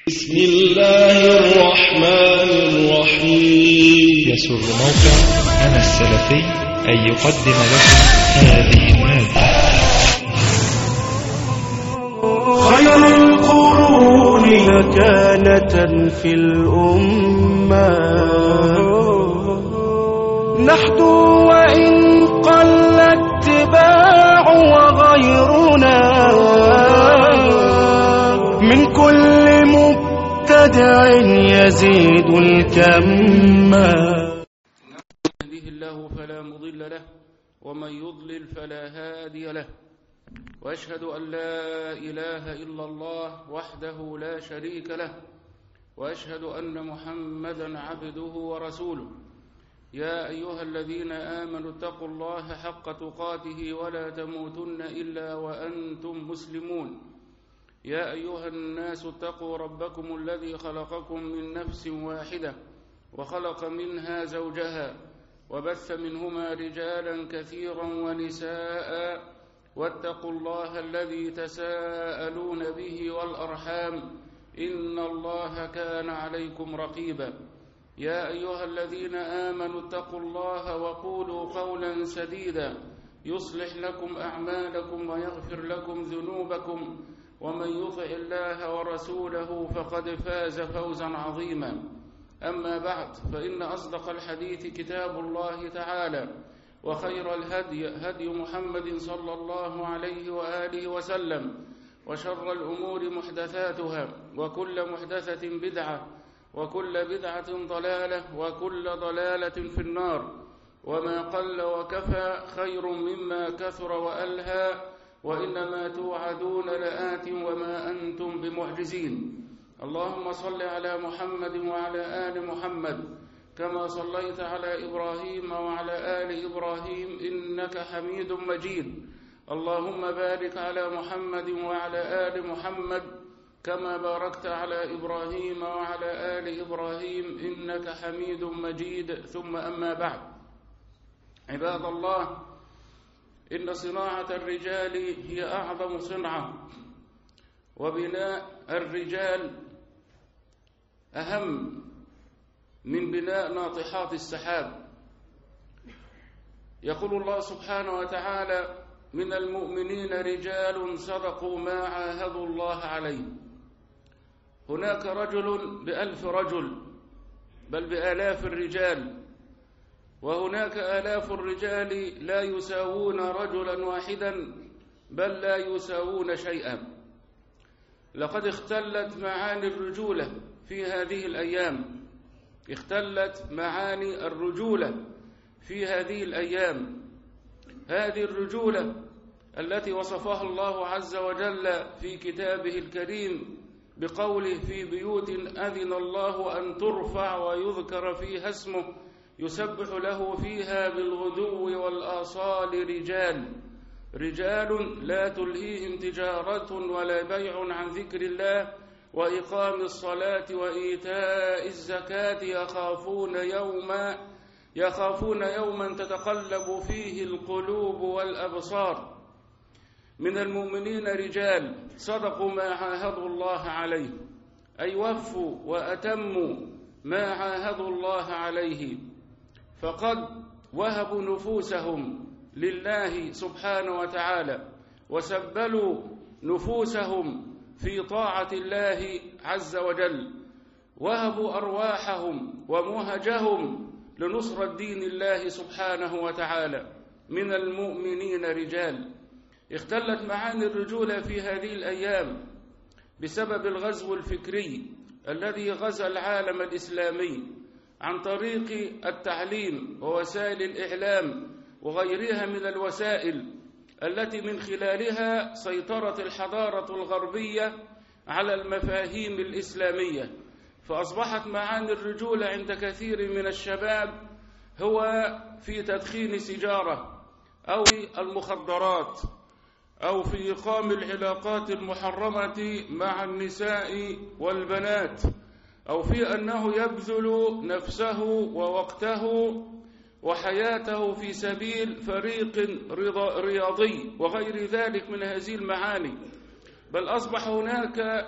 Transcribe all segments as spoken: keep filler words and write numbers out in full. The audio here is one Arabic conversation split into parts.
بسم الله الرحمن الرحيم. يسر موقع أنا السلفي أن يقدم لكم هذه المادة. خير القرون مكانة في الأمة نحدو وإن قل اتباع وغيرنا من كل مبتدع يزيد الكم. يهده الله فلا مضل له ومن يضلل فلا هادي له، وأشهد أن لا إله إلا الله وحده لا شريك له، وأشهد أن محمدا عبده ورسوله. يا أيها الذين آمنوا اتقوا الله حق تقاته ولا تموتن إلا وأنتم مسلمون. يا أيها الناس اتقوا ربكم الذي خلقكم من نفس واحدة وخلق منها زوجها وبث منهما رجالا كثيرا ونساء، واتقوا الله الذي تساءلون به والأرحام إن الله كان عليكم رقيبا. يا أيها الذين آمنوا اتقوا الله وقولوا قولا سديدا يصلح لكم أعمالكم ويغفر لكم ذنوبكم، ومن يطع الله ورسوله فقد فاز فوزا عظيما. أما بعد، فإن أصدق الحديث كتاب الله تعالى، وخير الهدي هدي محمد صلى الله عليه وآله وسلم، وشر الأمور محدثاتها، وكل محدثة بدعة، وكل بدعة ضلالة، وكل ضلالة في النار. وما قل وكفى خير مما كثر وألهى، وإنما توعدون لآت وما أنتم بمعجزين. اللهم صل على محمد وعلى آل محمد كما صليت على إبراهيم وعلى آل إبراهيم إنك حميد مجيد. اللهم بارك على محمد وعلى آل محمد كما باركت على إبراهيم وعلى آل إبراهيم إنك حميد مجيد. ثم أما بعد، عباد الله، إن صناعة الرجال هي أعظم صنعة، وبناء الرجال أهم من بناء ناطحات السحاب. يقول الله سبحانه وتعالى: من المؤمنين رجال صدقوا ما عاهدوا الله عليه. هناك رجل بألف رجل، بل بآلاف الرجال، وهناك آلاف الرجال لا يساوون رجلا واحدا، بل لا يساوون شيئا. لقد اختلت معاني الرجولة في هذه الأيام، اختلت معاني الرجولة في هذه الأيام. هذه الرجولة التي وصفها الله عز وجل في كتابه الكريم بقوله: في بيوت أذن الله أن ترفع ويذكر فيها اسمه يسبح له فيها بالغدو والآصال رجال رجال لا تلهيهم تجارة ولا بيع عن ذكر الله وإقام الصلاة وإيتاء الزكاة يخافون يوما يخافون يوما تتقلب فيه القلوب والأبصار. من المؤمنين رجال صدقوا ما عاهدوا الله عليه، أي وفوا وأتموا ما عاهدوا الله عليه، فقد وهبوا نفوسهم لله سبحانه وتعالى، وسبلوا نفوسهم في طاعة الله عز وجل، وهبوا أرواحهم ومهجهم لنصرة دين الله سبحانه وتعالى. من المؤمنين رجال. اختلت معاني الرجولة في هذه الأيام بسبب الغزو الفكري الذي غزا العالم الإسلامي عن طريق التعليم ووسائل الإعلام وغيرها من الوسائل التي من خلالها سيطرت الحضارة الغربية على المفاهيم الإسلامية، فأصبحت معاني الرجولة عند كثير من الشباب هو في تدخين سيجارة أو المخدرات أو في إقام العلاقات المحرمة مع النساء والبنات، أو في أنه يبذل نفسه ووقته وحياته في سبيل فريق رياضي وغير ذلك من هذه المعاني. بل أصبح هناك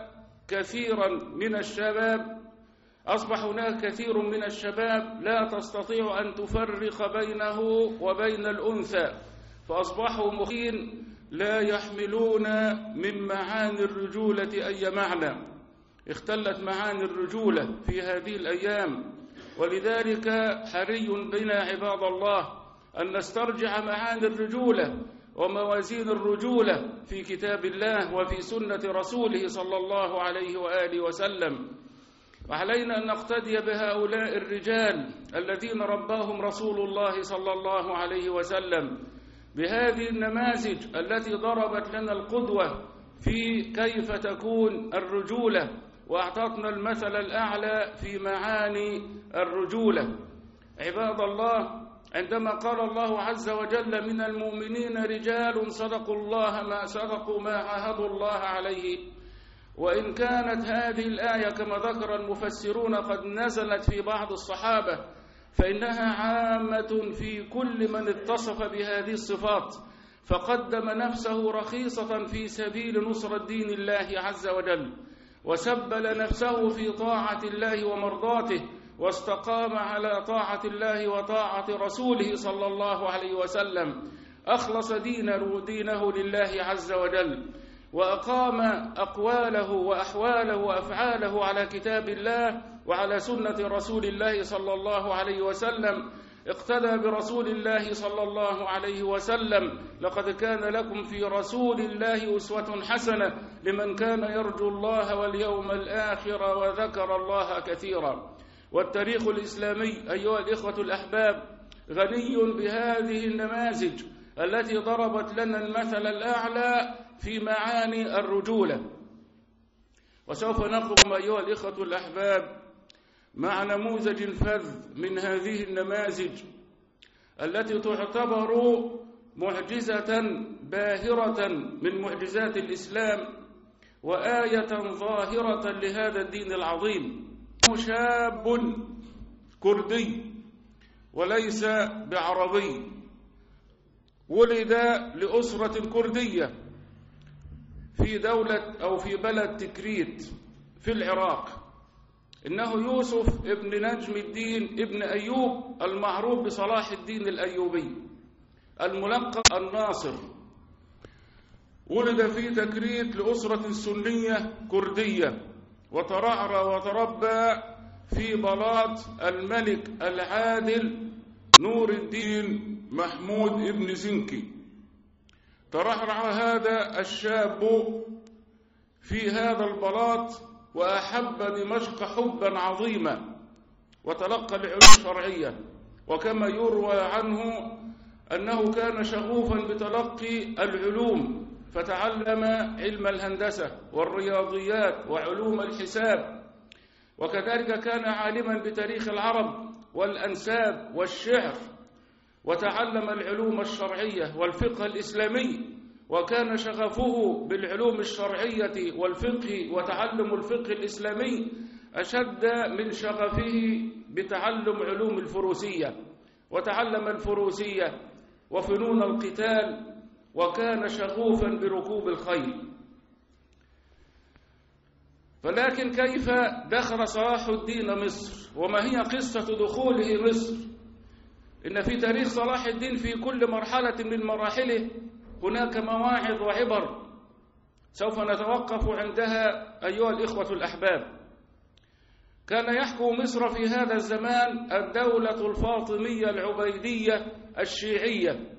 كثيرا من الشباب أصبح هناك كثير من الشباب لا تستطيع أن تفرق بينه وبين الأنثى، فأصبحوا مخين لا يحملون من معاني الرجولة أي معنى. اختلت معاني الرجولة في هذه الأيام، ولذلك حري بنا عباد الله أن نسترجع معاني الرجولة وموازين الرجولة في كتاب الله وفي سنة رسوله صلى الله عليه وآله وسلم. وعلينا أن نقتدي بهؤلاء الرجال الذين رباهم رسول الله صلى الله عليه وسلم، بهذه النماذج التي ضربت لنا القدوة في كيف تكون الرجولة، وأعطتنا المثل الأعلى في معاني الرجولة. عباد الله، عندما قال الله عز وجل من المؤمنين رجال صدقوا الله ما صدقوا ما عاهدوا الله عليه، وإن كانت هذه الآية كما ذكر المفسرون قد نزلت في بعض الصحابة، فإنها عامة في كل من اتصف بهذه الصفات فقدم نفسه رخيصة في سبيل نصرة دين الله عز وجل، وسبل نفسه في طاعة الله ومرضاته، واستقام على طاعة الله وطاعة رسوله صلى الله عليه وسلم، أخلص دينه, دينه لله عز وجل، وأقام أقواله وأحواله وأفعاله على كتاب الله وعلى سنة رسول الله صلى الله عليه وسلم، اقتدى برسول الله صلى الله عليه وسلم. لقد كان لكم في رسول الله أسوة حسنة لمن كان يرجو الله واليوم الآخر وذكر الله كثيرا. والتاريخ الإسلامي أيها الإخوة الأحباب غني بهذه النماذج التي ضربت لنا المثل الأعلى في معاني الرجولة. وسوف نقوم أيها الإخوة الأحباب مع نموذج فذ من هذه النماذج التي تعتبر معجزة باهرة من معجزات الإسلام وآية ظاهرة لهذا الدين العظيم. شاب كردي وليس بعربي، ولد لأسرة كردية في دولة أو في بلد تكريت في العراق. إنه يوسف ابن نجم الدين ابن أيوب المعروف بصلاح الدين الأيوبي الملقب الناصر. ولد في تكريت لأسرة سنية كردية، وترعرع وتربى في بلاط الملك العادل نور الدين محمود ابن زنكي. ترعرع هذا الشاب في هذا البلاط وأحب دمشق حبا عظيما، وتلقى العلوم الشرعية، وكما يروى عنه أنه كان شغوفا بتلقي العلوم، فتعلم علم الهندسة والرياضيات وعلوم الحساب، وكذلك كان عالما بتاريخ العرب والأنساب والشعر، وتعلم العلوم الشرعية والفقه الإسلامي، وكان شغفه بالعلوم الشرعية والفقه وتعلم الفقه الإسلامي أشد من شغفه بتعلم علوم الفروسية، وتعلم الفروسية وفنون القتال، وكان شغوفا بركوب الخيل. فلكن كيف دخل صلاح الدين مصر؟ وما هي قصة دخوله مصر؟ إن في تاريخ صلاح الدين في كل مرحلة من مراحله هناك مواعظ وعبر سوف نتوقف عندها أيها الإخوة الأحباب. كان يحكم مصر في هذا الزمان الدولة الفاطمية العبيدية الشيعية،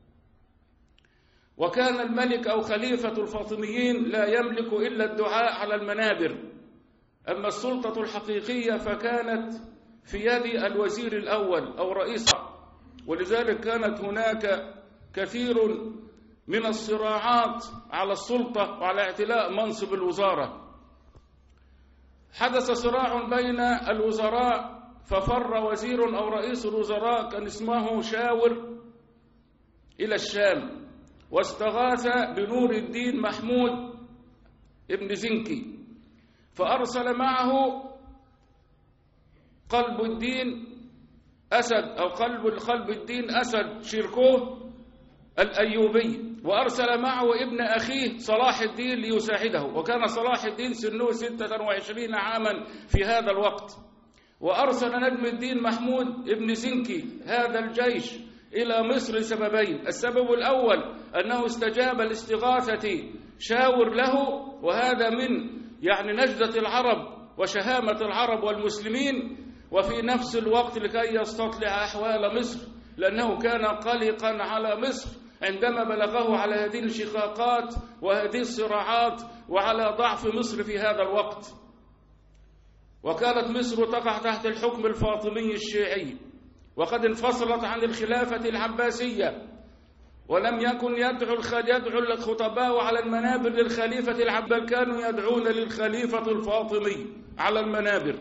وكان الملك أو خليفة الفاطميين لا يملك إلا الدعاء على المنابر، أما السلطة الحقيقية فكانت في يد الوزير الأول أو رئيس، ولذلك كانت هناك كثير من الصراعات على السلطة وعلى اعتلاء منصب الوزارة. حدث صراع بين الوزراء ففر وزير أو رئيس الوزراء كان اسمه شاور إلى الشام، واستغاث بنور الدين محمود ابن زنكي، فأرسل معه قلب الدين أسد أو قلب قلب الدين أسد شيركوه الأيوبي، وأرسل معه ابن أخيه صلاح الدين ليساعده، وكان صلاح الدين سنه ستة وعشرين عاما في هذا الوقت. وأرسل نجم الدين محمود ابن زنكي هذا الجيش إلى مصر لسببين: السبب الأول أنه استجاب لاستغاثة شاور له، وهذا من يعني نجدة العرب وشهامة العرب والمسلمين، وفي نفس الوقت لكي يستطلع أحوال مصر، لأنه كان قلقا على مصر عندما بلغه على هذه الشقاقات وهذه الصراعات وعلى ضعف مصر في هذا الوقت. وكانت مصر تقع تحت الحكم الفاطمي الشيعي، وقد انفصلت عن الخلافة العباسية، ولم يكن يدعو يدعو الخطباء على المنابر للخليفة العباسي، بل كانوا يدعون للخليفة الفاطمي على المنابر.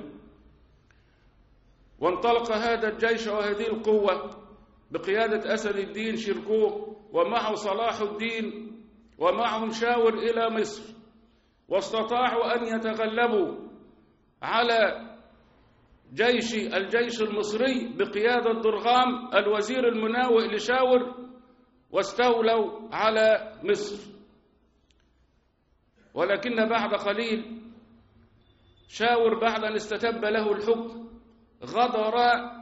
وانطلق هذا الجيش وهذه القوة بقيادة أسد الدين شركوه ومعه صلاح الدين ومعهم شاور إلى مصر، واستطاعوا أن يتغلبوا على جيش الجيش المصري بقيادة درغام الوزير المناوئ لشاور، واستولوا على مصر. ولكن بعد قليل شاور بعد أن استتب له الحكم غدر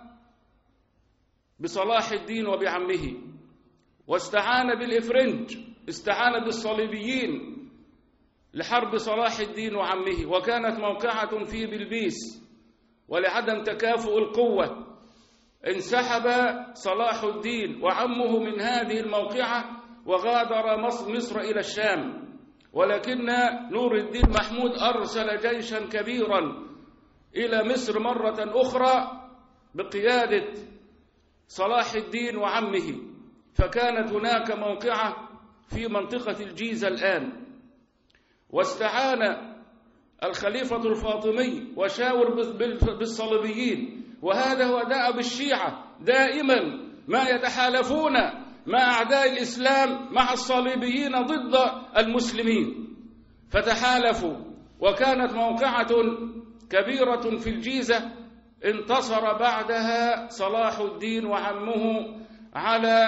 بصلاح الدين وبعمه، واستعان بالإفرنج، استعان بالصليبيين لحرب صلاح الدين وعمه. وكانت موقعة في بلبيس، ولعدم تكافؤ القوة انسحب صلاح الدين وعمه من هذه الموقعة وغادر مصر إلى الشام. ولكن نور الدين محمود أرسل جيشا كبيرا إلى مصر مرة أخرى بقيادة صلاح الدين وعمه، فكانت هناك موقعة في منطقة الجيزة الآن. واستعان الخليفة الفاطمي وشاور بالصليبيين، وهذا هو دأب الشيعة دائما ما يتحالفون مع أعداء الإسلام مع الصليبيين ضد المسلمين، فتحالفوا. وكانت موقعة كبيرة في الجيزة انتصر بعدها صلاح الدين وعمه على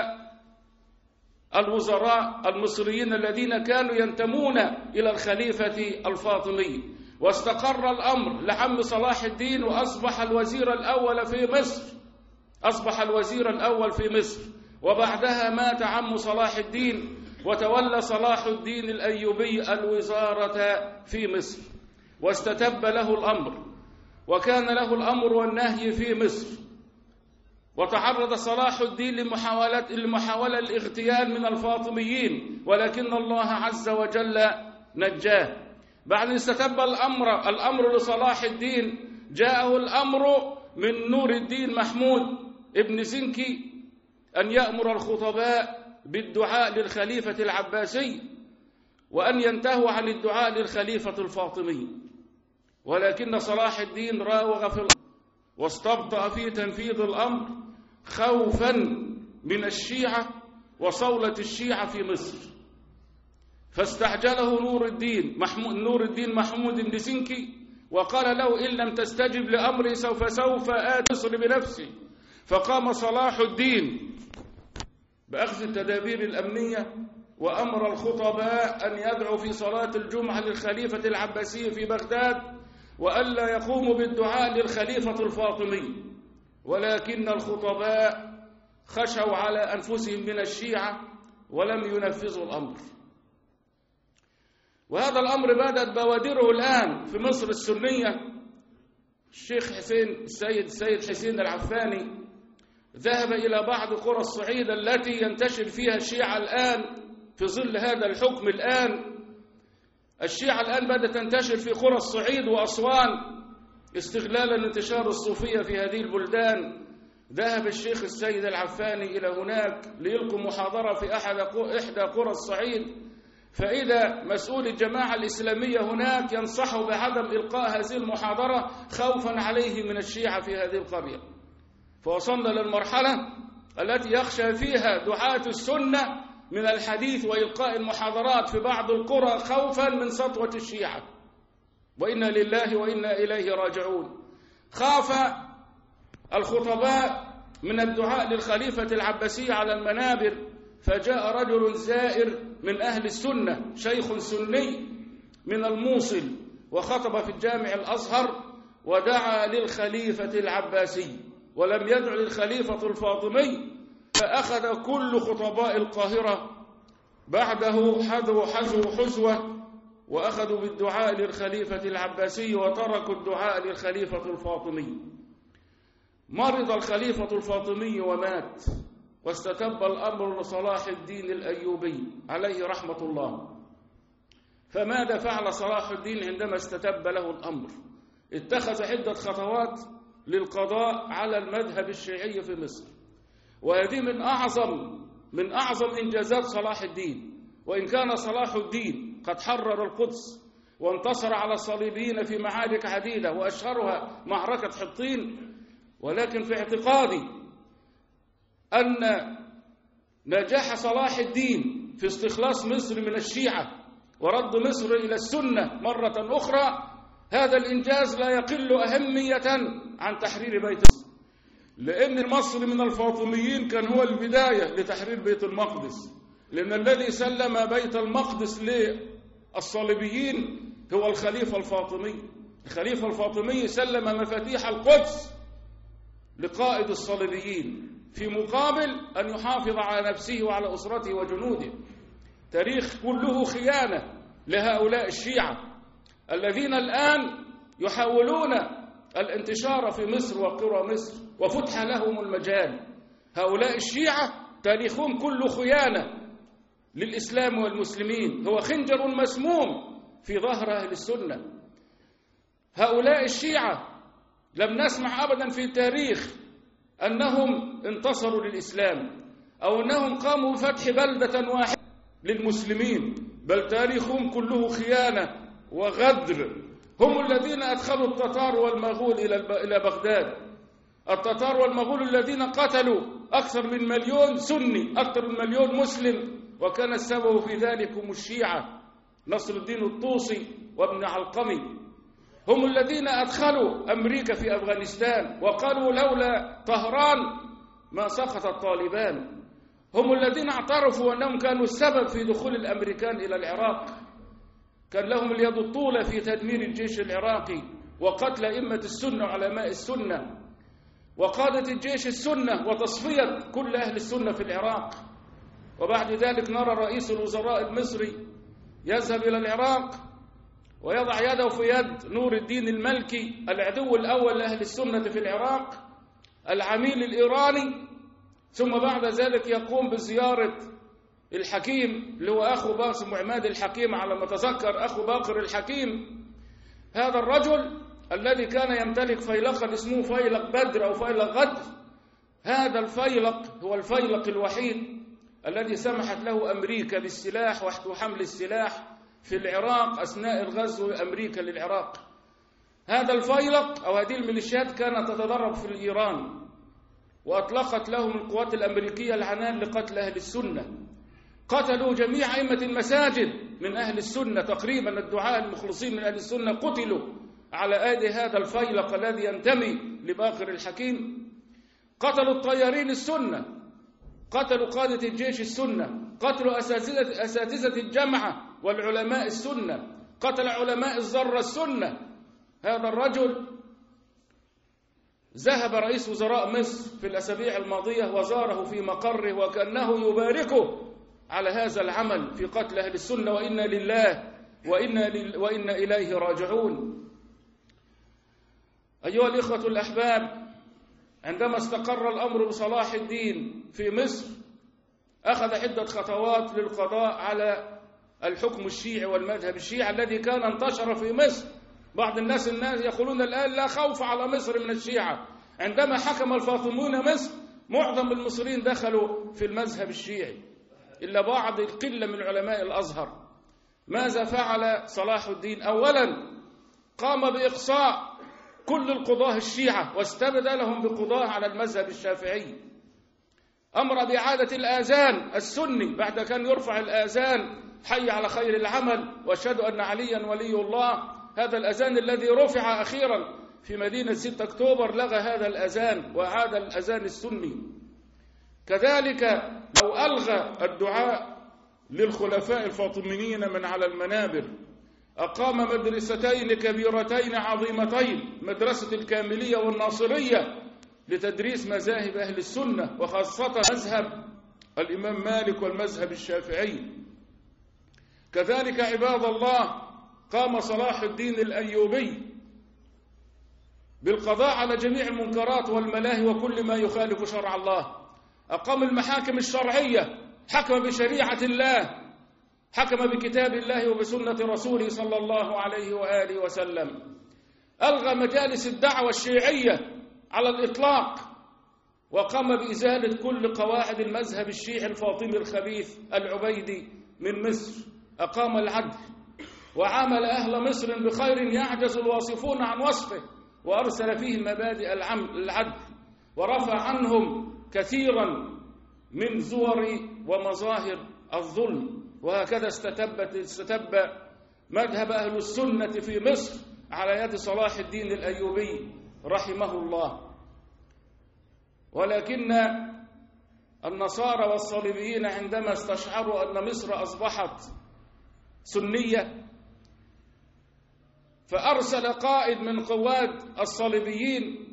الوزراء المصريين الذين كانوا ينتمون إلى الخليفة الفاطمي، واستقر الأمر لعم صلاح الدين، وأصبح الوزير الأول في مصر أصبح الوزير الأول في مصر. وبعدها مات عم صلاح الدين، وتولى صلاح الدين الأيوبي الوزارة في مصر، واستتب له الأمر، وكان له الأمر والنهي في مصر. وتعرض صلاح الدين لمحاولة لمحاولة الاغتيال من الفاطميين، ولكن الله عز وجل نجاه. بعد أن استتب الأمر الأمر لصلاح الدين، جاءه الأمر من نور الدين محمود ابن زنكي أن يأمر الخطباء بالدعاء للخليفة العباسي، وأن ينتهوا عن الدعاء للخليفة الفاطمي. ولكن صلاح الدين راوغ في الأمر واستبطأ في تنفيذ الأمر خوفا من الشيعة وصولة الشيعة في مصر، فاستعجله نور الدين محمود نور الدين محمود بن زنكي، وقال له: إن لم تستجب لأمري سوف سوف آتي مصر بنفسي. فقام صلاح الدين بأخذ التدابير الأمنية، وأمر الخطباء أن يدعوا في صلاة الجمعة للخليفة العباسي في بغداد، وألا يقوموا بالدعاء للخليفة الفاطمي. ولكن الخطباء خشوا على أنفسهم من الشيعة ولم ينفذوا الأمر. وهذا الأمر بدأت بوادره الآن في مصر السنية. الشيخ حسين السيد السيد حسين العفاني ذهب إلى بعض قرى الصعيد التي ينتشر فيها الشيعة الآن في ظل هذا الحكم. الآن الشيعة الآن بدأت تنتشر في قرى الصعيد وأسوان استغلالا لانتشار الصوفية في هذه البلدان. ذهب الشيخ السيد العفاني إلى هناك ليلقي محاضرة في أحد إحدى قرى الصعيد، فإذا مسؤول الجماعة الإسلامية هناك ينصحه بعدم إلقاء هذه المحاضرة خوفا عليه من الشيعة في هذه القرية. فوصلنا للمرحلة التي يخشى فيها دعاة السنة من الحديث وإلقاء المحاضرات في بعض القرى خوفا من سطوة الشيعة، وإنا لله وإنا إليه راجعون. خاف الخطباء من الدعاء للخليفة العباسي على المنابر، فجاء رجل زائر من أهل السنة، شيخ سني من الموصل، وخطب في الجامع الأزهر ودعا للخليفة العباسي، ولم يدع للخليفة الفاطمي، فأخذ كل خطباء القاهرة بعده حذو حذو حزوة، وأخذوا بالدعاء للخليفة العباسي وتركوا الدعاء للخليفة الفاطمي. مرض الخليفة الفاطمي ومات، واستتب الأمر لصلاح الدين الأيوبي عليه رحمة الله. فماذا فعل صلاح الدين عندما استتب له الأمر؟ اتخذ عدة خطوات للقضاء على المذهب الشيعي في مصر، وهذه من أعظم من أعظم إنجازات صلاح الدين. وإن كان صلاح الدين قد حرر القدس وانتصر على الصليبيين في معارك عديدة وأشهرها معركة حطين، ولكن في اعتقادي أن نجاح صلاح الدين في استخلاص مصر من الشيعة ورد مصر إلى السنة مرة أخرى، هذا الإنجاز لا يقل أهمية عن تحرير بيت مصر، لأن المصري من الفاطميين كان هو البداية لتحرير بيت المقدس، لأن الذي سلم بيت المقدس للصليبيين هو الخليفة الفاطمي. الخليفة الفاطمي سلم مفاتيح القدس لقائد الصليبيين في مقابل أن يحافظ على نفسه وعلى أسرته وجنوده. تاريخ كله خيانة لهؤلاء الشيعة الذين الآن يحاولون الانتشار في مصر وقرى مصر وفتح لهم المجال. هؤلاء الشيعة تاريخهم كله خيانة للإسلام والمسلمين، هو خنجر مسموم في ظهر أهل السنة. هؤلاء الشيعة لم نسمع أبدا في التاريخ أنهم انتصروا للإسلام أو أنهم قاموا بفتح بلدة واحدة للمسلمين، بل تاريخهم كله خيانة وغدر. هم الذين أدخلوا التتار والمغول إلى بغداد، التتار والمغول الذين قتلوا أكثر من مليون سني، أكثر من مليون مسلم، وكان السبب في ذلك هم الشيعة، نصر الدين الطوسي وابن علقمي. هم الذين أدخلوا أمريكا في أفغانستان وقالوا لولا طهران ما سقط الطالبان. هم الذين اعترفوا أنهم كانوا السبب في دخول الأمريكان إلى العراق، كان لهم اليد الطولة في تدمير الجيش العراقي وقتل أئمة السنة وعلماء السنة وقادة الجيش السنة وتصفية كل أهل السنة في العراق. وبعد ذلك نرى رئيس الوزراء المصري يذهب إلى العراق ويضع يده في يد نور الدين المالكي العدو الأول لأهل السنة في العراق، العميل الإيراني، ثم بعد ذلك يقوم بزيارة الحكيم اللي هو أخو باسم وعماد الحكيم على ما تذكر، أخو باقر الحكيم. هذا الرجل الذي كان يمتلك فيلقا اسمه فيلق بدر أو فيلق غدر، هذا الفيلق هو الفيلق الوحيد الذي سمحت له أمريكا بالسلاح وحمل السلاح في العراق أثناء الغزو أمريكا للعراق. هذا الفيلق أو هذه الميليشيات كانت تتدرب في إيران، وأطلقت لهم القوات الأمريكية العنان لقتل أهل السنة. قتلوا جميع أئمة المساجد من أهل السنة، تقريبا الدعاة المخلصين من أهل السنة قتلوا على أيدي هذا الفيلق الذي ينتمي لباقر الحكيم. قتلوا الطيارين السنة، قتلوا قادة الجيش السنة، قتلوا أساتذة, أساتذة الجامعة والعلماء السنة، قتل علماء الذرة السنة. هذا الرجل ذهب رئيس وزراء مصر في الأسابيع الماضية وزاره في مقره وكأنه يباركه على هذا العمل في قتل أهل السنة، وإنا لله وإنا, لل وإنا إليه راجعون. أيها الإخوة الأحباب، عندما استقر الأمر بصلاح الدين في مصر أخذ عدة خطوات للقضاء على الحكم الشيعي والمذهب الشيعي الذي كان انتشر في مصر. بعض الناس الناس يقولون الآن لا خوف على مصر من الشيعة. عندما حكم الفاطميون مصر معظم المصريين دخلوا في المذهب الشيعي إلا بعض القلة من علماء الأزهر. ماذا فعل صلاح الدين؟ أولا قام بإقصاء كل القضاة الشيعة واستبدلهم بقضاة على المذهب الشافعي. أمر بإعادة الآذان السني بعد كان يرفع الآذان حي على خير العمل وأشهد أن عليا ولي الله. هذا الأذان الذي رفع أخيرا في مدينة ستة أكتوبر لغى هذا الأذان وأعاد الأذان السني. كذلك أو ألغى الدعاء للخلفاء الفاطميين من على المنابر، أقام مدرستين كبيرتين عظيمتين، مدرسة الكاملية والناصرية لتدريس مذاهب أهل السنة وخاصة مذهب الإمام مالك والمذهب الشافعي. كذلك عباد الله قام صلاح الدين الأيوبي بالقضاء على جميع المنكرات والملاهي وكل ما يخالف شرع الله، أقام المحاكم الشرعية، حكم بشريعة الله، حكم بكتاب الله وبسنة رسوله صلى الله عليه وآله وسلم، ألغى مجالس الدعوة الشيعية على الإطلاق، وقام بإزالة كل قواعد المذهب الشيعي الفاطمي الخبيث العبيدي من مصر، أقام العدل وعامل أهل مصر بخير يعجز الواصفون عن وصفه، وأرسل فيه مبادئ العدل ورفع عنهم كثيرا من زور ومظاهر الظلم. وهكذا استتبت استتب مذهب أهل السنة في مصر على يد صلاح الدين الأيوبي رحمه الله. ولكن النصارى والصليبيين عندما استشعروا أن مصر أصبحت سنية فأرسل قائد من قواد الصليبيين،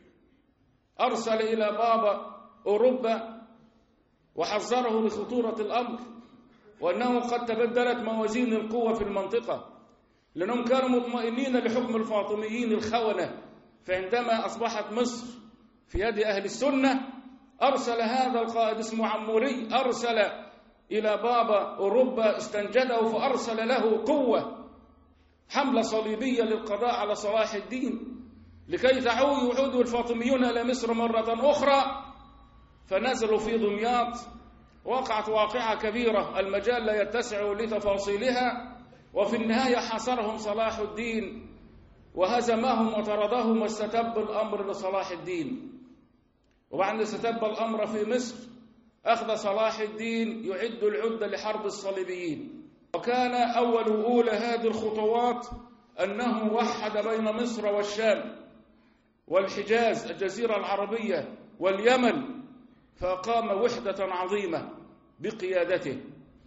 أرسل إلى بابا أوروبا وحذره بخطورة الأمر، وأنه قد تبدلت موازين القوة في المنطقة، لأنهم كانوا مطمئنين لحكم الفاطميين الخونة. فعندما أصبحت مصر في يد أهل السنة أرسل هذا القائد اسمه عموري، أرسل إلى بابا أوروبا استنجده فأرسل له قوة، حملة صليبية للقضاء على صلاح الدين لكي تعود يعود الفاطميون إلى مصر مرة أخرى. فنزلوا في دمياط، وقعت واقعة كبيرة المجال لا يتسع لتفاصيلها، وفي النهاية حاصرهم صلاح الدين وهزمهم وطردهم واستتب الأمر لصلاح الدين. وبعد استتب الأمر في مصر أخذ صلاح الدين يعد العدة لحرب الصليبيين، وكان أول أولى هذه الخطوات أنه وحد بين مصر والشام والحجاز الجزيرة العربية واليمن، فأقام وحدة عظيمة بقيادته،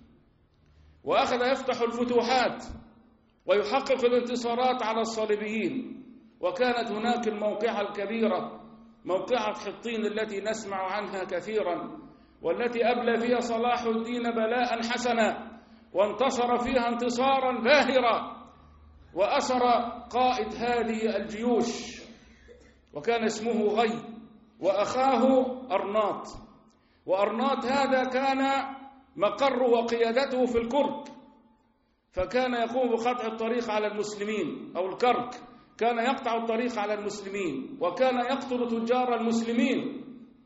وأخذ يفتح الفتوحات ويحقق الانتصارات على الصليبيين. وكانت هناك الموقعة الكبيرة موقعة حطين التي نسمع عنها كثيرا، والتي أبلى فيها صلاح الدين بلاء حسنا وانتصر فيها انتصارا باهرا، وأسر قائد هذه الجيوش وكان اسمه غي وأخاه أرناط. وأرناط هذا كان مقر وقيادته في الكرك، فكان يقوم بقطع الطريق على المسلمين، أو الكرك كان يقطع الطريق على المسلمين وكان يقتل تجار المسلمين.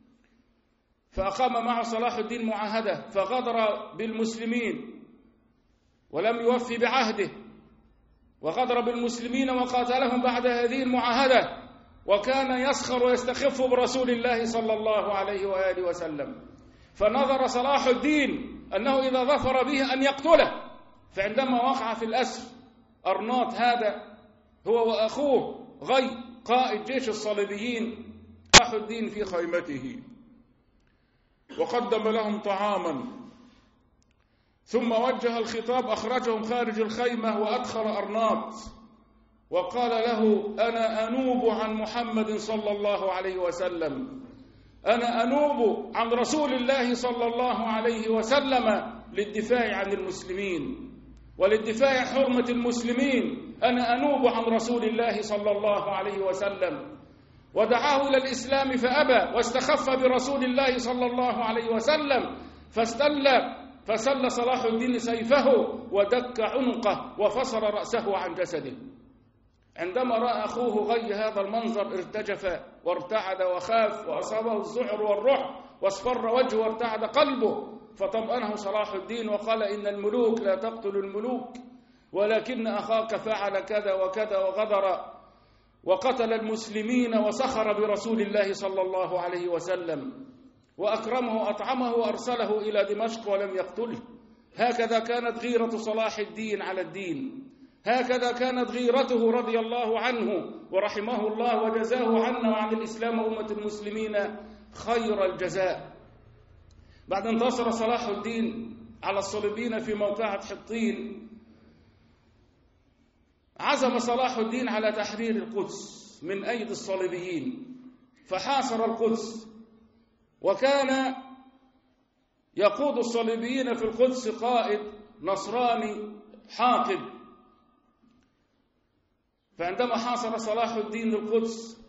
فأقام معه صلاح الدين معاهدة فغدر بالمسلمين ولم يوفي بعهده، وغدر بالمسلمين وقاتلهم بعد هذه المعاهدة، وكان يسخر ويستخف برسول الله صلى الله عليه وآله وسلم. فنظر صلاح الدين أنه إذا ظفر به أن يقتله، فعندما وقع في الأسر أرناط هذا هو وأخوه غي قائد جيش الصليبيين، صلاح الدين في خيمته وقدم لهم طعاما، ثم وجه الخطاب، أخرجهم خارج الخيمة وأدخل أرناط وقال له: أنا أنوب عن محمد صلى الله عليه وسلم، أنا أنوب عن رسول الله صلى الله عليه وسلم للدفاع عن المسلمين وللدفاع عن حرمة المسلمين، أنا أنوب عن رسول الله صلى الله عليه وسلم. ودعاه إلى الإسلام فأبى واستخف برسول الله صلى الله عليه وسلم، فاستل فسل صلاح الدين سيفه ودك عنقه وفصل رأسه عن جسده. عندما رأى أخوه غي هذا المنظر ارتجف وارتعد وخاف وأصابه الذعر والرعب واصفر وجهه وارتعد قلبه، فطمأنه صلاح الدين وقال: إن الملوك لا تقتل الملوك، ولكن أخاك فعل كذا وكذا وغدر وقتل المسلمين وسخر برسول الله صلى الله عليه وسلم، وأكرمه وأطعمه وأرسله إلى دمشق ولم يقتله. هكذا كانت غيرة صلاح الدين على الدين، هكذا كانت غيرته رضي الله عنه ورحمه الله وجزاه عنا وعن الإسلام وأمة المسلمين خير الجزاء. بعد انتصر صلاح الدين على الصليبيين في موقعة حطين، عزم صلاح الدين على تحرير القدس من أيدي الصليبيين، فحاصر القدس، وكان يقود الصليبيين في القدس قائد نصراني حاقد. فعندما حاصر صلاح الدين القدس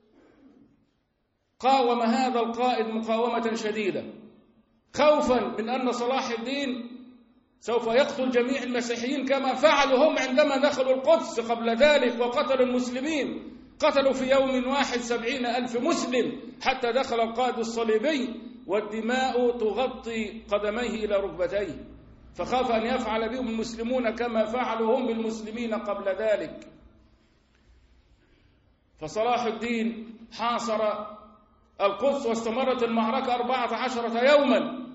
قاوم هذا القائد مقاومة شديدة، خوفا من أن صلاح الدين سوف يقتل جميع المسيحيين كما فعلوا هم عندما دخلوا القدس قبل ذلك وقتلوا المسلمين. قتلوا في يوم واحد سبعين ألف مسلم حتى دخل القائد الصليبي والدماء تغطي قدميه إلى ركبتيه، فخاف أن يفعل بهم المسلمون كما فعلوا هم بالمسلمين قبل ذلك. فصلاح الدين حاصر القدس واستمرت المعركة أربعة عشرة يوما،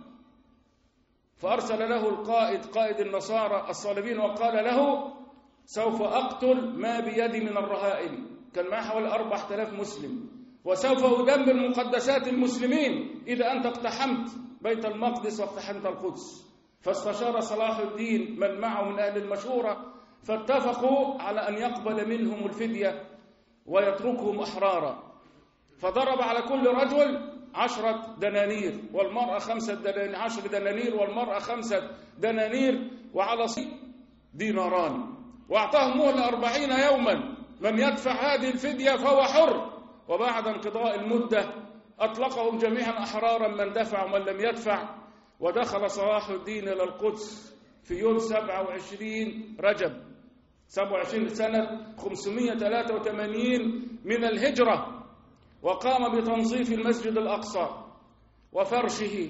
فأرسل له القائد قائد النصارى الصليبيين وقال له: سوف أقتل ما بيدي من الرهائن، كان معه حوالي أربعة آلاف مسلم، وسوف أدمر مقدسات المسلمين إذا أنت اقتحمت بيت المقدس واقتحمت القدس. فاستشار صلاح الدين من معه من أهل المشورة، فاتفقوا على أن يقبل منهم الفدية ويتركهم أحرارا، فضرب على كل رجل عشرة دنانير والمرأة خمسة دنانير، عشر دنانير والمرأة خمسة دنانير، وعلى صيد ديناران، وأعطاهم مهلة أربعين يوما، من يدفع هذه الفدية فهو حر. وبعد انقضاء المدة أطلقهم جميعا أحرارا من دفع ومن لم يدفع. ودخل صلاح الدين إلى القدس في يوم سبعة وعشرين رجب سبعة وعشرين سنة خمسمائة وثلاثة وثمانين من الهجرة، وقام بتنظيف المسجد الأقصى وفرشه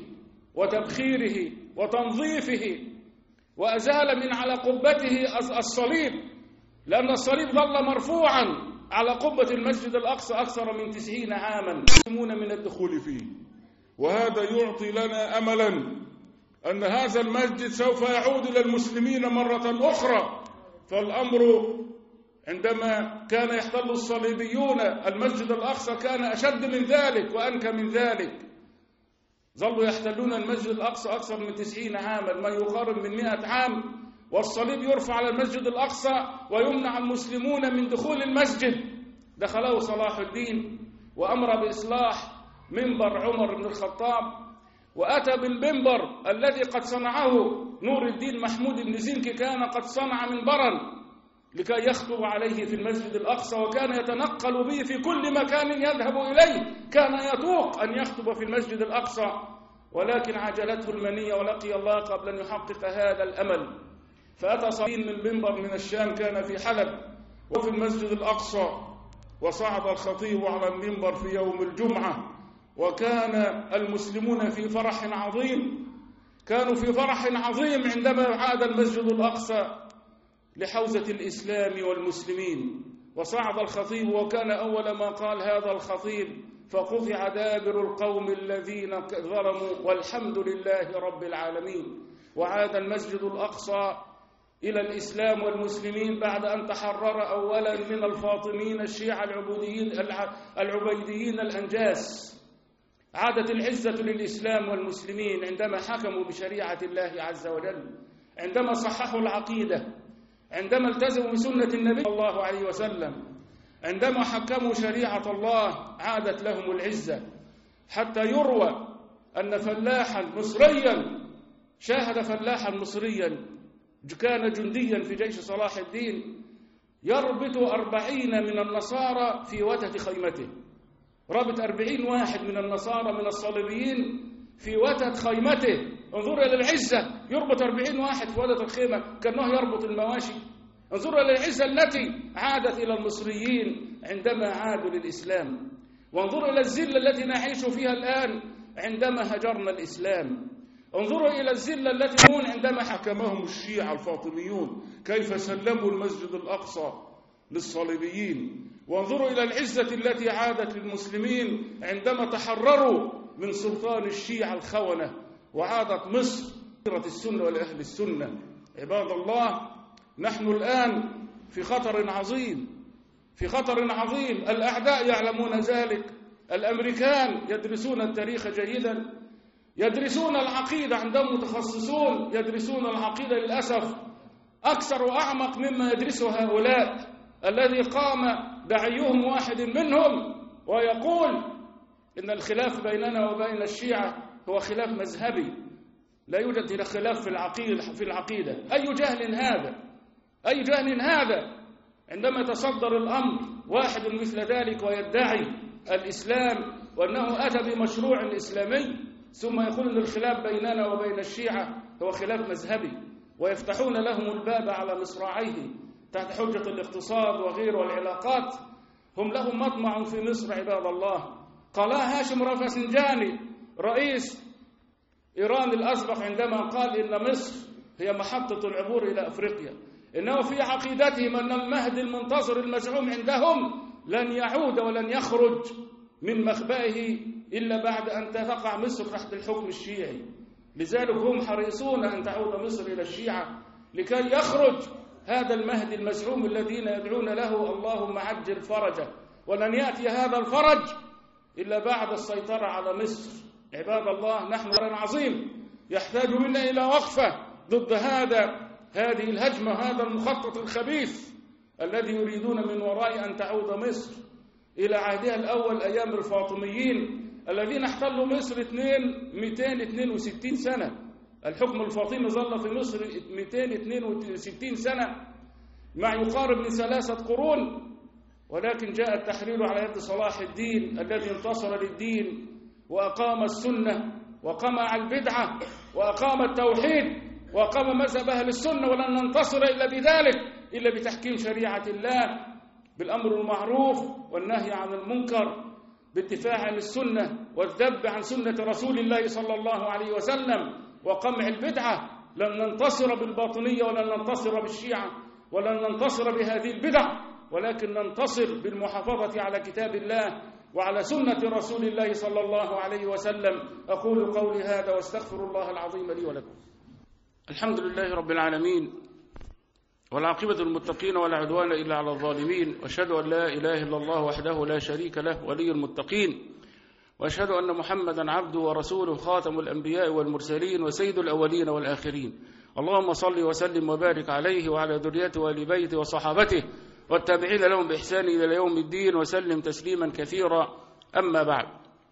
وتبخيره وتنظيفه، وأزال من على قبته الصليب، لأن الصليب ظل مرفوعا على قبة المسجد الأقصى أكثر من تسعين عاما يسمون من الدخول فيه. وهذا يعطي لنا أملا أن هذا المسجد سوف يعود إلى المسلمين مرة أخرى. فالأمر عندما كان يحتل الصليبيون المسجد الأقصى كان أشد من ذلك وأنكى من ذلك، ظلوا يحتلون المسجد الأقصى أكثر من تسعين عاما، ما يقارب من مئة عام، والصليب يرفع على المسجد الأقصى ويمنع المسلمون من دخول المسجد. دخله صلاح الدين وأمر بإصلاح منبر عمر بن الخطاب، وأتى بالمنبر الذي قد صنعه نور الدين محمود بن زنكي، كان قد صنع منبرا لكي يخطب عليه في المسجد الأقصى، وكان يتنقل به في كل مكان يذهب إليه، كان يطوق أن يخطب في المسجد الأقصى، ولكن عجلته المنية ولقي الله قبل أن يحقق هذا الأمل. فأتى صليب من منبر من الشام، كان في حلب وفي المسجد الأقصى، وصعد الخطيب على المنبر في يوم الجمعة، وكان المسلمون في فرح عظيم، كانوا في فرح عظيم عندما عاد المسجد الأقصى لحوزة الإسلام والمسلمين. وصعد الخطيب، وكان أول ما قال هذا الخطيب: فقطع دابر القوم الذين ظلموا والحمد لله رب العالمين. وعاد المسجد الأقصى إلى الإسلام والمسلمين بعد أن تحرر أولا من الفاطميين الشيعة العبوديين العبيديين الأنجاس. عادت العزة للإسلام والمسلمين عندما حكموا بشريعة الله عز وجل، عندما صححوا العقيدة، عندما التزموا بسنة النبي صلى الله عليه وسلم، عندما حكموا شريعة الله عادت لهم العزة. حتى يروى أن فلاحا مصريا شاهد فلاحا مصريا كان جنديا في جيش صلاح الدين يربط أربعين من النصارى في وتد خيمته، ربط أربعين واحد من النصارى من الصليبيين في وتد خيمته. انظروا إلى العزة، يربط أربعين واحد في وتد الخيمة كأنه يربط المواشي. انظروا إلى العزة التي عادت إلى المصريين عندما عادوا للإسلام، وانظروا إلى الذلة التي نعيش فيها الآن عندما هجرنا الإسلام. انظروا إلى الذلة التي تكون عندما حكمهم الشيعة الفاطميون، كيف سلموا المسجد الأقصى للصليبيين. وانظروا إلى العزة التي عادت للمسلمين عندما تحرروا من سلطان الشيعة الخونة، وعادت مصر سيرة السنة والأهل السنة. عباد الله، نحن الآن في خطر عظيم، في خطر عظيم. الأعداء يعلمون ذلك، الأمريكان يدرسون التاريخ جيدا، يدرسون العقيدة، عندهم متخصصون يدرسون العقيدة للأسف أكثر وأعمق مما يدرسه هؤلاء، الذي قام داعيهم واحد منهم ويقول إن الخلاف بيننا وبين الشيعة هو خلاف مذهبي، لا يوجد خلاف في العقيدة في العقيدة. أي جهل هذا؟ أي جهل هذا عندما يتصدر الأمر واحد مثل ذلك ويدعي الإسلام وأنه أتى بمشروع إسلامي، ثم يقول أن الخلاف بيننا وبين الشيعة هو خلاف مذهبي، ويفتحون لهم الباب على مصراعيه تحت حجة الاقتصاد وغيره والعلاقات. هم لهم مطمع في مصر عباد الله. قالها هاشم رفسنجاني رئيس إيران الأسبق عندما قال إن مصر هي محطة العبور إلى أفريقيا، إنه في عقيدتهم أن المهدي المنتظر المزعوم عندهم لن يعود ولن يخرج من مخبئه إلا بعد أن تقع مصر تحت الحكم الشيعي. لذلك هم حريصون أن تعود مصر إلى الشيعة لكي يخرج هذا المهدي المزعوم الذين يدعون له اللهم عجل فرجه، ولن يأتي هذا الفرج إلا بعد السيطرة على مصر. عباد الله، نحن أمر عظيم يحتاج منا إلى وقفة ضد هذا هذه الهجمة، هذا المخطط الخبيث الذي يريدون من وراء أن تعود مصر إلى عهدها الأول أيام الفاطميين الذين احتلوا مصر مئتين واثنين وستين سنة. الحكم الفاطمي ظل في مصر مئتين واثنين وستين سنة، مع يقارب من ثلاثة قرون، ولكن جاء التحرير على يد صلاح الدين الذي انتصر للدين وأقام السنة وقمع البدعة وأقام التوحيد وأقام مذهب أهل السنة، ولن ننتصر إلا بذلك، إلا بتحكيم شريعة الله بالأمر المعروف والنهي عن المنكر، بالدفاع عن السنة والذب عن سنة رسول الله صلى الله عليه وسلم وقمع البدعة. لن ننتصر بالباطنية ولن ننتصر بالشيعة ولن ننتصر بهذه البدع، ولكن ننتصر بالمحافظة على كتاب الله وعلى سنة رسول الله صلى الله عليه وسلم. أقول قولي هذا واستغفر الله العظيم لي ولكم. الحمد لله رب العالمين، والعاقبة للمتقين ولا عدوان إلا على الظالمين، وأشهد أن لا إله إلا الله وحده لا شريك له ولي المتقين، وأشهد أن محمدا عبده ورسوله خاتم الأنبياء والمرسلين وسيد الأولين والآخرين. اللهم صل وسلم وبارك عليه وعلى ذريته وآل بيته وصحابته والتابعين لهم بإحسان إلى يوم الدين وسلم تسليما كثيرا. أما بعد،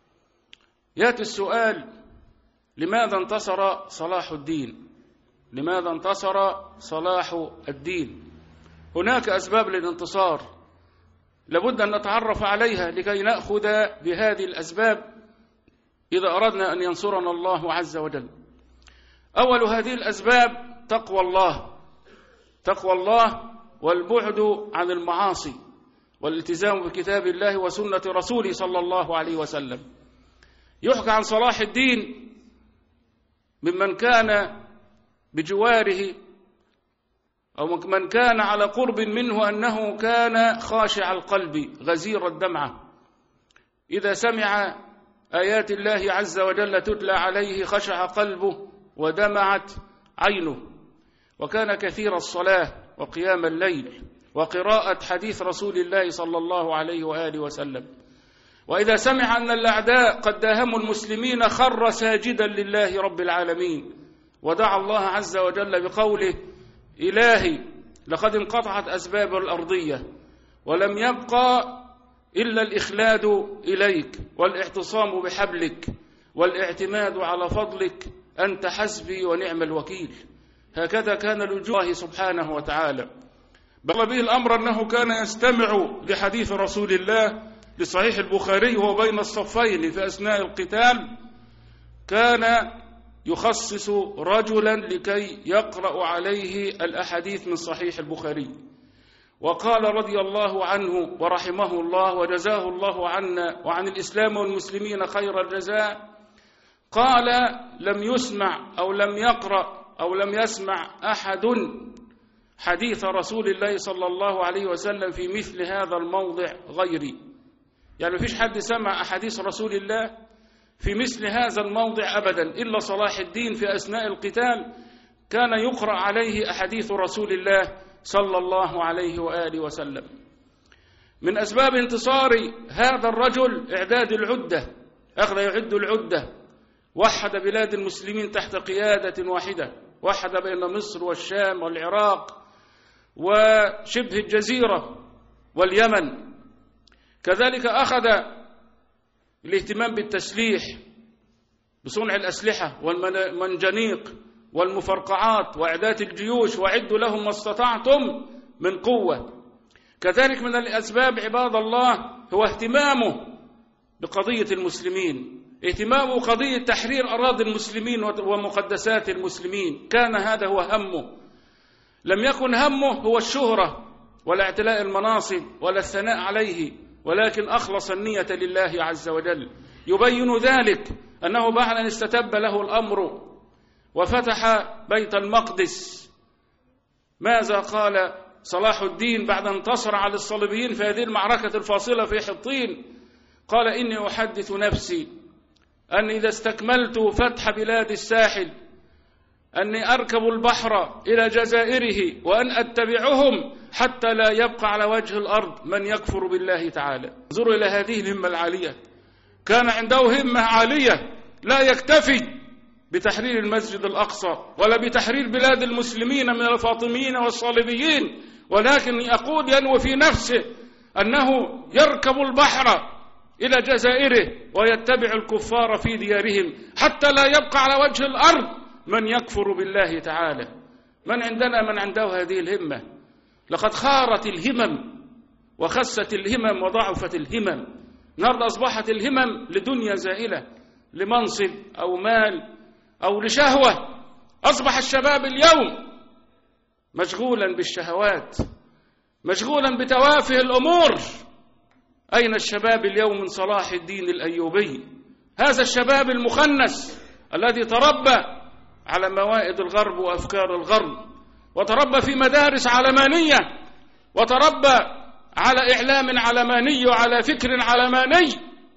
يأتي السؤال: لماذا انتصر صلاح الدين؟ لماذا انتصر صلاح الدين؟ هناك أسباب للانتصار لابد أن نتعرف عليها لكي نأخذ بهذه الأسباب إذا أردنا أن ينصرنا الله عز وجل. أول هذه الأسباب تقوى الله، تقوى الله والبعد عن المعاصي والالتزام بكتاب الله وسنة رسوله صلى الله عليه وسلم. يحكى عن صلاح الدين ممن كان بجواره أو من كان على قرب منه أنه كان خاشع القلب غزير الدمعة، إذا سمع آيات الله عز وجل تتلى عليه خشع قلبه ودمعت عينه، وكان كثير الصلاة وقيام الليل وقراءة حديث رسول الله صلى الله عليه وآله وسلم. وإذا سمع أن الأعداء قد داهموا المسلمين خر ساجدا لله رب العالمين، ودعا الله عز وجل بقوله: إلهي لقد انقطعت أسباب الأرضية ولم يبقى إلا الإخلاد إليك والاعتصام بحبلك والاعتماد على فضلك، أنت حسبي ونعم الوكيل. هكذا كان لجوه سبحانه وتعالى. بل به الأمر أنه كان يستمع لحديث رسول الله لصحيح البخاري وهو بين الصفين في أثناء القتال، كان يخصص رجلا لكي يقرأ عليه الأحاديث من صحيح البخاري. وقال رضي الله عنه ورحمه الله وجزاه الله عنا وعن الإسلام والمسلمين خير الجزاء، قال: لم يسمع أو لم يقرأ أو لم يسمع أحد حديث رسول الله صلى الله عليه وسلم في مثل هذا الموضع غيري. يعني ما فيش حد سمع أحاديث رسول الله في مثل هذا الموضع أبدا إلا صلاح الدين. في أثناء القتال كان يقرأ عليه أحاديث رسول الله صلى الله عليه وآله وسلم. من أسباب انتصار هذا الرجل إعداد العدة، أخذ يعد العدة وحد بلاد المسلمين تحت قيادة واحدة، وحد بين مصر والشام والعراق وشبه الجزيرة واليمن. كذلك أخذ الاهتمام بالتسليح، بصنع الأسلحة والمنجنيق والمفرقعات وإعداد الجيوش، وأعدوا لهم ما استطعتم من قوة. كذلك من الأسباب عباد الله هو اهتمامه بقضية المسلمين، اهتمامه بقضية تحرير أراضي المسلمين ومقدسات المسلمين، كان هذا هو همه. لم يكن همه هو الشهرة ولا اعتلاء المناصب ولا الثناء عليه، ولكن أخلص النية لله عز وجل. يبين ذلك أنه بعد أن استتب له الأمر وفتح بيت المقدس، ماذا قال صلاح الدين بعد أن انتصر على الصليبيين في هذه المعركة الفاصلة في حطين؟ قال: إني أحدث نفسي أن إذا استكملت فتح بلاد الساحل أني أركب البحر إلى جزائره وأن أتبعهم حتى لا يبقى على وجه الأرض من يكفر بالله تعالى. انظروا إلى هذه الهمة العالية، كان عنده همة عالية، لا يكتفي بتحرير المسجد الأقصى ولا بتحرير بلاد المسلمين من الفاطميين والصليبيين، ولكن يقول ينوي في نفسه أنه يركب البحر إلى جزائره ويتبع الكفار في ديارهم حتى لا يبقى على وجه الأرض من يكفر بالله تعالى. من عندنا من عنده هذه الهمة؟ لقد خارت الهمم وخست الهمم وضعفت الهمم. النهارده أصبحت الهمم لدنيا زائلة، لمنصب أو مال أو لشهوة. أصبح الشباب اليوم مشغولا بالشهوات، مشغولا بتوافه الأمور. أين الشباب اليوم من صلاح الدين الأيوبي؟ هذا الشباب المخنث الذي تربى على موائد الغرب وأفكار الغرب، وتربى في مدارس علمانية، وتربى على إعلام علماني وعلى فكر علماني،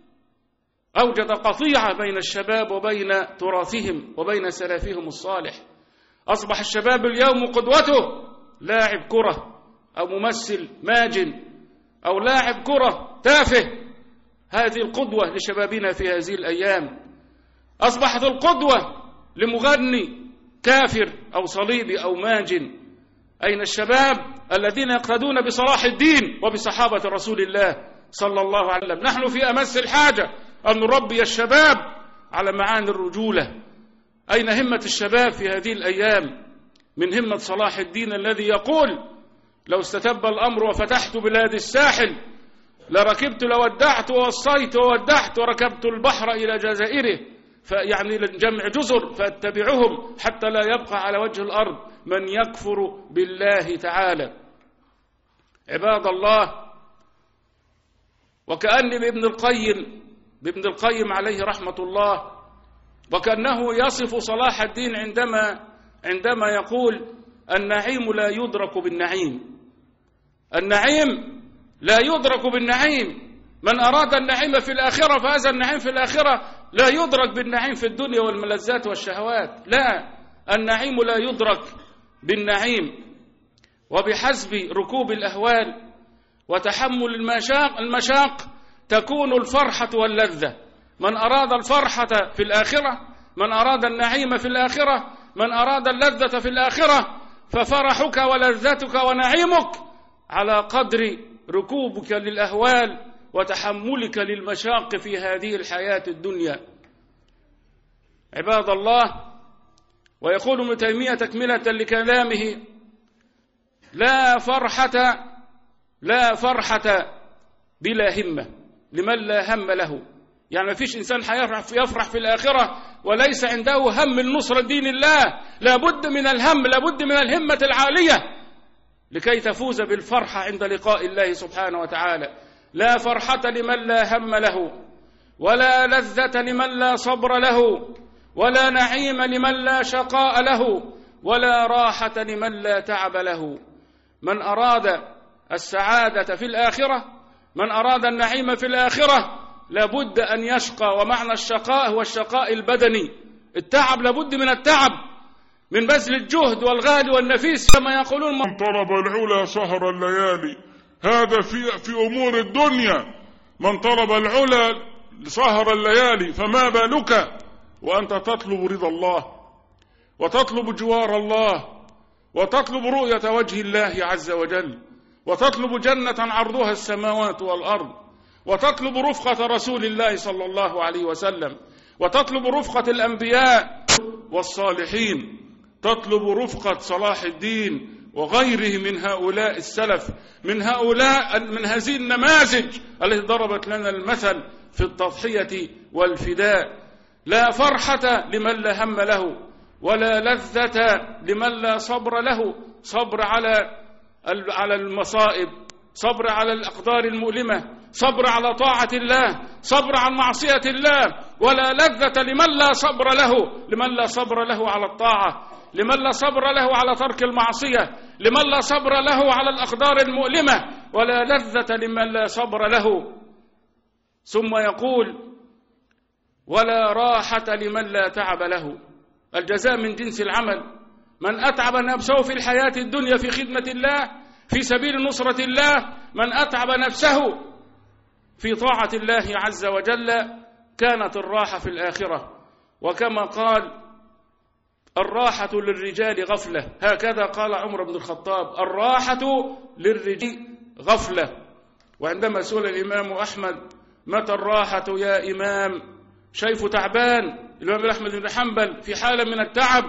أوجد قطيعة بين الشباب وبين تراثهم وبين سلفهم الصالح. أصبح الشباب اليوم قدوته لاعب كرة أو ممثل ماجن أو لاعب كرة تافه. هذه القدوة لشبابنا في هذه الأيام. أصبحت القدوة لمغني كافر أو صليبي أو ماجن. أين الشباب الذين يقتدون بصلاح الدين وبصحابة رسول الله صلى الله عليه وسلم؟ نحن في أمس الحاجة أن نربي الشباب على معاني الرجولة. أين همة الشباب في هذه الأيام من همة صلاح الدين الذي يقول: لو استتب الأمر وفتحت بلاد الساحل لركبت لودعت ووصيت وودعت وركبت البحر إلى جزائره، فيعني جمع جزر، فاتبعهم حتى لا يبقى على وجه الأرض من يكفر بالله تعالى. عباد الله، وكأن بابن القيم بابن القيم عليه رحمة الله وكأنه يصف صلاح الدين عندما عندما يقول: النعيم لا يدرك بالنعيم. النعيم لا يدرك بالنعيم. من أراد النعيم في الآخرة فهذا النعيم في الآخرة لا يدرك بالنعيم في الدنيا والملذات والشهوات. لا، النعيم لا يدرك بالنعيم. وبحسب ركوب الأهوال وتحمل المشاق المشاق تكون الفرحة واللذة. من أراد الفرحة في الآخرة، من أراد النعيم في الآخرة، من أراد اللذة في الآخرة، ففرحك ولذتك ونعيمك على قدر ركوبك للأهوال وتحملك للمشاق في هذه الحياة الدنيا. عباد الله، ويقول ابن تيمية تكملة لكلامه: لا فرحة لا فرحة بلا همة لمن لا هم له. يعني ما فيش إنسان يفرح في الآخرة وليس عنده هم لنصرة دين الله. لابد من الهم، لابد من الهمة العالية لكي تفوز بالفرحة عند لقاء الله سبحانه وتعالى. لا فرحة لمن لا هم له، ولا لذة لمن لا صبر له، ولا نعيم لمن لا شقاء له، ولا راحة لمن لا تعب له. من أراد السعادة في الآخرة، من أراد النعيم في الآخرة، لابد أن يشقى. ومعنى الشقاء هو الشقاء البدني، التعب، لابد من التعب، من بذل الجهد والغالي والنفيس كما يقولون: من طلب العلا سهر الليالي. هذا في في أمور الدنيا. من طلب العلا سهر الليالي، فما بالك وأنت تطلب رضا الله وتطلب جوار الله وتطلب رؤية وجه الله عز وجل وتطلب جنة عرضها السماوات والأرض وتطلب رفقة رسول الله صلى الله عليه وسلم وتطلب رفقة الأنبياء والصالحين، تطلب رفقة صلاح الدين وغيره من هؤلاء السلف، من هؤلاء من هذه النماذج التي ضربت لنا المثل في التضحية والفداء. لا فرحة لمن لا هم له ولا لذة لمن لا صبر له، صبر على على المصائب، صبر على الأقدار المؤلمة، صبر على طاعة الله، صبر عن معصية الله، ولا لذة لمن لا صبر له، لمن لا صبر له على الطاعة، لمن لا صبر له على ترك المعصية، لمن لا صبر له على الأقدار المؤلمة، ولا لذة لمن لا صبر له. ثم يقول: ولا راحة لمن لا تعب له. الجزاء من جنس العمل. من أتعب نفسه في الحياة الدنيا في خدمة الله في سبيل نصرة الله، من أتعب نفسه في طاعة الله عز وجل، كانت الراحة في الآخرة. وكما قال: الراحة للرجال غفلة، هكذا قال عمر بن الخطاب: الراحة للرجال غفلة. وعندما سئل الإمام أحمد: متى الراحة يا إمام؟ شايف تعبان الإمام أحمد بن حنبل في حالة من التعب،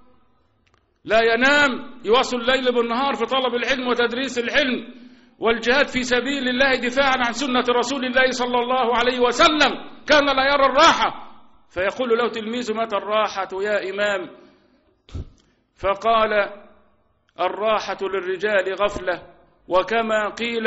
لا ينام، يواصل الليل بالنهار في طلب العلم وتدريس العلم والجهاد في سبيل الله دفاعا عن سنة رسول الله صلى الله عليه وسلم، كان لا يرى الراحة. فيقول له تلميذ: متى الراحة يا إمام؟ فقال: الراحة للرجال غفلة، وكما قيل: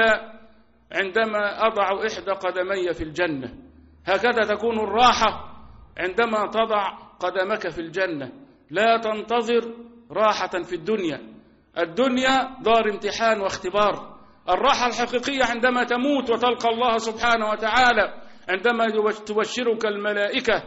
عندما أضع إحدى قدمي في الجنة. هكذا تكون الراحة عندما تضع قدمك في الجنة. لا تنتظر راحة في الدنيا، الدنيا دار امتحان واختبار. الراحة الحقيقية عندما تموت وتلقى الله سبحانه وتعالى، عندما تبشرك الملائكة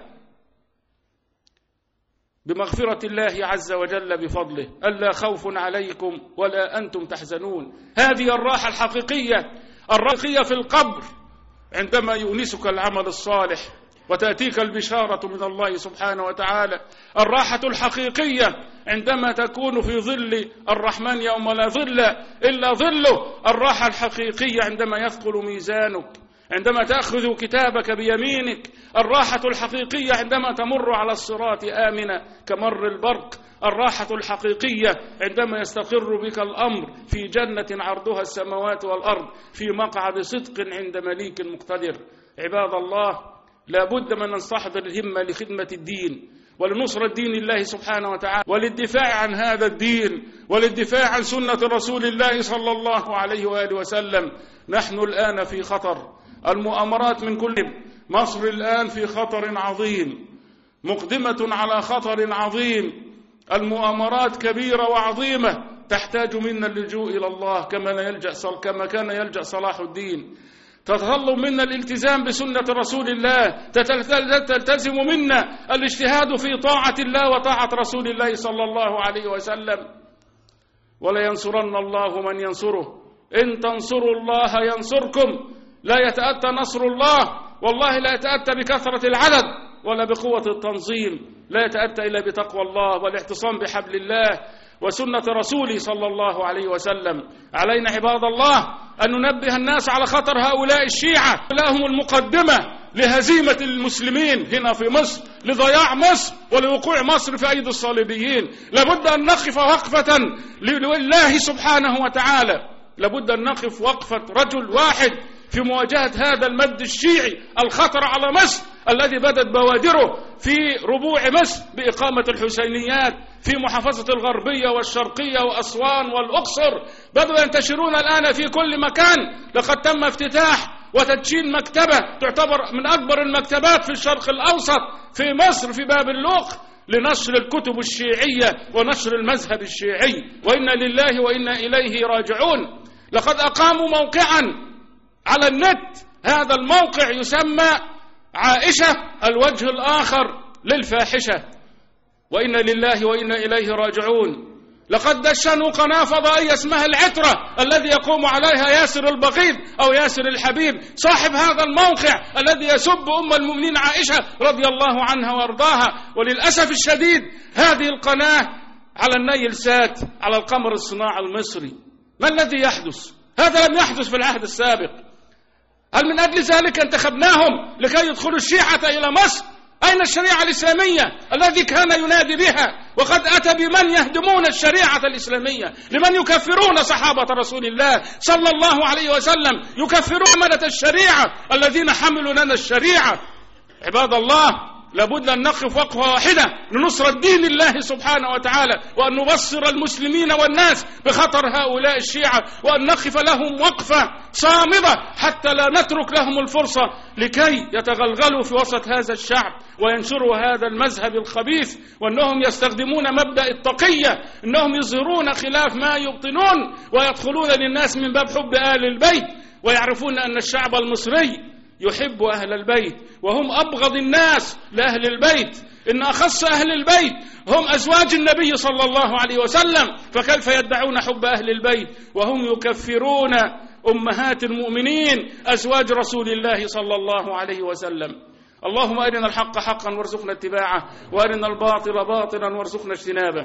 بمغفرة الله عز وجل بفضله: ألا خوف عليكم ولا أنتم تحزنون. هذه الراحة الحقيقية، الراحة في القبر عندما يؤنسك العمل الصالح وتأتيك البشارة من الله سبحانه وتعالى. الراحة الحقيقية عندما تكون في ظل الرحمن يوم لا ظل إلا ظله. الراحة الحقيقية عندما يثقل ميزانك، عندما تأخذ كتابك بيمينك. الراحة الحقيقية عندما تمر على الصراط آمنة كمر البرق. الراحة الحقيقية عندما يستقر بك الأمر في جنة عرضها السماوات والأرض، في مقعد صدق عند مليك مقتدر. عباد الله، لا بد من أن نستحضر الهمة لخدمة الدين ولنصرة دين الله سبحانه وتعالى، وللدفاع عن هذا الدين، وللدفاع عن سنة رسول الله صلى الله عليه وآله وسلم. نحن الآن في خطر، المؤامرات من كل مصر الآن في خطر عظيم، مقدمة على خطر عظيم. المؤامرات كبيرة وعظيمة، تحتاج منا اللجوء إلى الله كما يلجأ كما كان يلجأ صلاح الدين. تتطلب منا الالتزام بسنة رسول الله، تلتزم منا الاجتهاد في طاعة الله وطاعة رسول الله صلى الله عليه وسلم. ولا ينصرن الله من ينصره، إن تنصروا الله ينصركم. لا يتأتى نصر الله، والله لا يتأتى بكثرة العدد ولا بقوة التنظيم، لا يتأتى إلا بتقوى الله والاعتصام بحبل الله وسنة رسوله صلى الله عليه وسلم. علينا عباد الله أن ننبه الناس على خطر هؤلاء الشيعة، لهم المقدمة لهزيمة المسلمين هنا في مصر، لضياع مصر ولوقوع مصر في أيدي الصليبيين. لابد أن نقف وقفة لله سبحانه وتعالى، لابد أن نقف وقفة رجل واحد في مواجهة هذا المد الشيعي الخطر على مصر، الذي بدت بوادره في ربوع مصر بإقامة الحسينيات في محافظة الغربية والشرقية وأسوان والأقصر. بدأوا ينتشرون الآن في كل مكان. لقد تم افتتاح وتدشين مكتبة تعتبر من أكبر المكتبات في الشرق الأوسط في مصر في باب اللوق لنشر الكتب الشيعية ونشر المذهب الشيعي، وإنا لله وإنا إليه راجعون. لقد أقاموا موقعا على النت، هذا الموقع يسمى عائشة الوجه الآخر للفاحشة، وإنا لله وإنا إليه راجعون. لقد دشنوا قناة فضائية اسمها العترة الذي يقوم عليها ياسر البغيض أو ياسر الحبيب صاحب هذا الموقع الذي يسب أم المؤمنين عائشة رضي الله عنها وارضاها. وللأسف الشديد هذه القناة على النيل سات على القمر الصناعي المصري. ما الذي يحدث؟ هذا لم يحدث في العهد السابق. هل من أجل ذلك انتخبناهم لكي يدخلوا الشيعة إلى مصر؟ أين الشريعة الإسلامية الذي كان ينادي بها؟ وقد أتى بمن يهدمون الشريعة الإسلامية، لمن يكفرون صحابة رسول الله صلى الله عليه وسلم، يكفرون حملة الشريعة الذين حملوا لنا الشريعة. عباد الله، لابد أن نقف وقفة واحدة لنصرة دين الله سبحانه وتعالى، وأن نبصر المسلمين والناس بخطر هؤلاء الشيعة، وأن نقف لهم وقفة صامدة حتى لا نترك لهم الفرصة لكي يتغلغلوا في وسط هذا الشعب وينشروا هذا المذهب الخبيث، وأنهم يستخدمون مبدأ التقية، أنهم يظهرون خلاف ما يبطنون ويدخلون للناس من باب حب آل البيت، ويعرفون أن الشعب المصري يحب أهل البيت وهم أبغض الناس لأهل البيت. إن أخص أهل البيت هم أزواج النبي صلى الله عليه وسلم، فكيف يدعون حب أهل البيت وهم يكفرون أمهات المؤمنين أزواج رسول الله صلى الله عليه وسلم. اللهم أرنا الحق حقا وارزقنا اتباعه، وأرنا الباطل باطلا وارزقنا اجتنابه.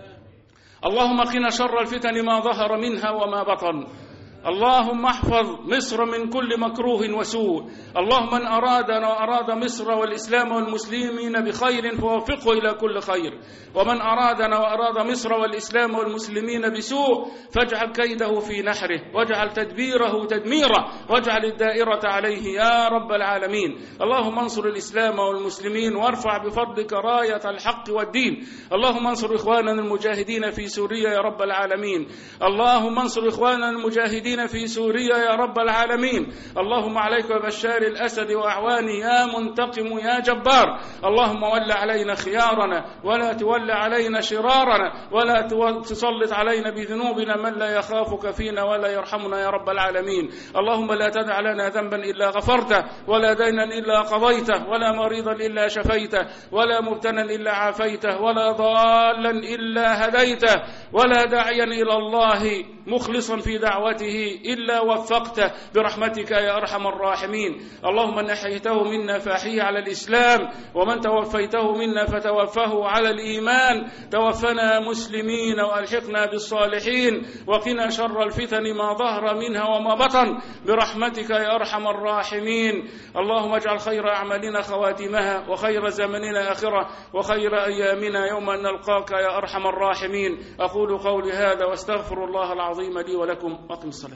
اللهم قنا شر الفتن ما ظهر منها وما بطن. اللهم احفظ مصر من كل مكروه وسوء. اللهم من أرادنا وأراد مصر والإسلام والمسلمين بخير فوفقه إلى كل خير، ومن أرادنا وأراد مصر والإسلام والمسلمين بسوء فاجعل كيده في نحره، واجعل تدبيره تدميره، واجعل الدائرة عليه يا رب العالمين. اللهم انصر الإسلام والمسلمين وارفع بفضلك راية الحق والدين. اللهم انصر إخواننا المجاهدين في سوريا يا رب العالمين. اللهم انصر إخواننا المجاهدين في سوريا يا رب العالمين. اللهم عليك ببشار الأسد وأعوانه يا منتقم يا جبار. اللهم ول علينا خيارنا ولا تول علينا شرارنا، ولا تسلط علينا بذنوبنا من لا يخافك فينا ولا يرحمنا يا رب العالمين. اللهم لا تدع لنا ذنبا إلا غفرته، ولا دينا إلا قضيته، ولا مريضا إلا شفيته، ولا مبتلا إلا عافيته، ولا ضالا إلا هديته، ولا داعيا إلى الله مخلصا في دعوته إلا وفقته برحمتك يا أرحم الراحمين. اللهم من أحييته منا فأحيه على الإسلام، ومن توفيته منا فتوفه على الإيمان. توفنا مسلمين وألحقنا بالصالحين، وقنا شر الفتن ما ظهر منها وما بطن برحمتك يا أرحم الراحمين. اللهم اجعل خير أعمالنا خواتمها، وخير زمننا آخرة، وخير أيامنا يوم أن نلقاك يا أرحم الراحمين. أقول قولي هذا واستغفر الله العظيم لي ولكم. أقم الصلاة.